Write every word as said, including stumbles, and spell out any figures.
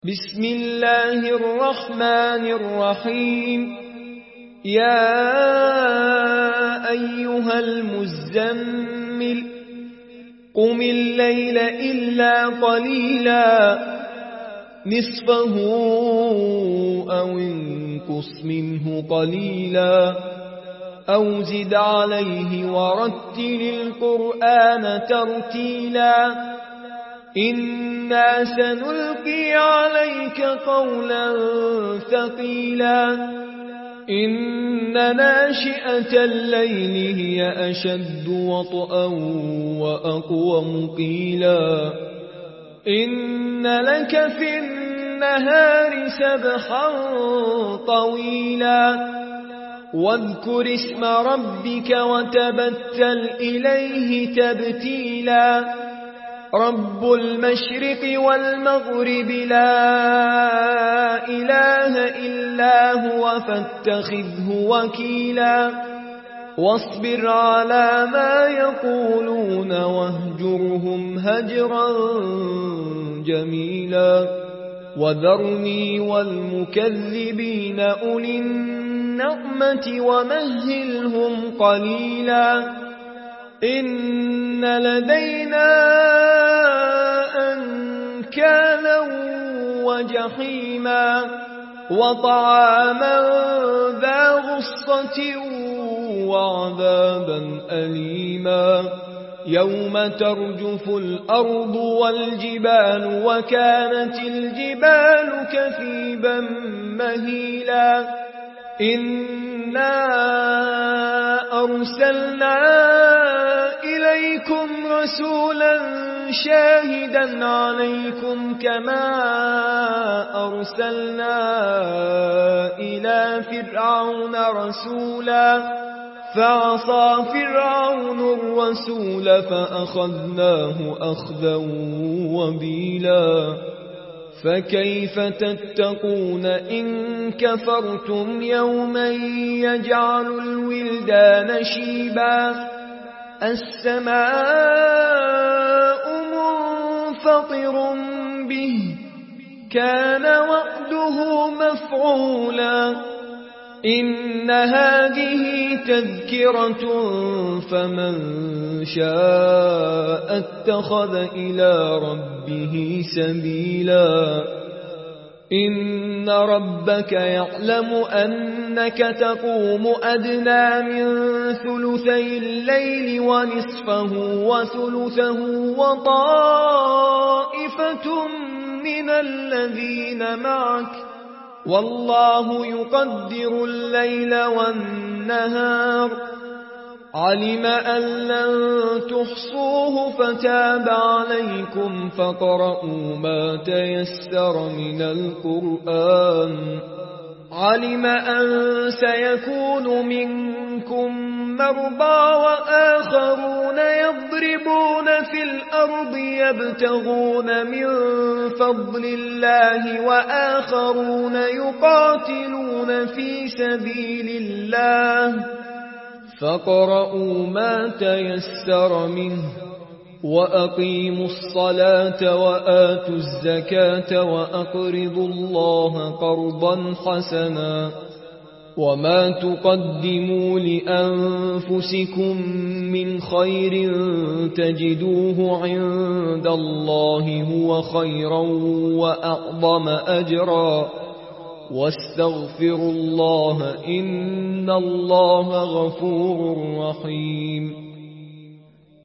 بسم الله الرحمن الرحيم. يا أيها المزمل قم الليل إلا قليلا نصفه أو انقص منه قليلا أو زد عليه ورتل القرآن ترتيلا إنا سنلقي عليك قولا ثقيلا إن ناشئة الليل هي أشد وطئا وأقوم قيلا إن لك في النهار سبحا طويلا واذكر اسم ربك وتبتل إليه تبتيلا رب المشرق والمغرب لا إله إلا هو فاتخذه وكيلا واصبر على ما يقولون واهجرهم هجرا جميلا وذرني والمكذبين أولي النعمة ومهلهم قليلا إن لدينا أنكالا وجحيما وطعاما ذا غصة وعذابا أليما يوم ترجف الأرض والجبال وكانت الجبال كثيبا مهيلا إنا أرسلنا إليكم رسولا شاهدا عليكم كما أرسلنا إلى فرعون رسولا فعصى فرعون الرسول فأخذناه أخذا وبيلا فكيف تتقون إن كفرتم يوما يجعل الولدان شيبا السماء منفطر به كان وعده مفعولا إن هذه تذكرة فمن شاء اتخذ إلى ربه سبيلا إن ربك يعلم أنك تقوم أدنى من ثلثي الليل ونصفه وثلثه وطائفة من الذين معك والله يقدر الليل والنهار علم أن لن تحصوه فتاب عليكم فاقرؤوا ما تيسر من القرآن علم أن سيكون منكم مرضى وآخرون يضربون في الأرض يبتغون من فضل الله وآخرون يقاتلون في سبيل الله فاقرؤوا ما تيسر منه وأقيموا الصلاة وآتوا الزكاة وأقرضوا الله قرضا حسنا وما تقدموا لأنفسكم من خير تجدوه عند الله هو خيرا وأعظم أجرا واستغفروا الله إن الله غفور رحيم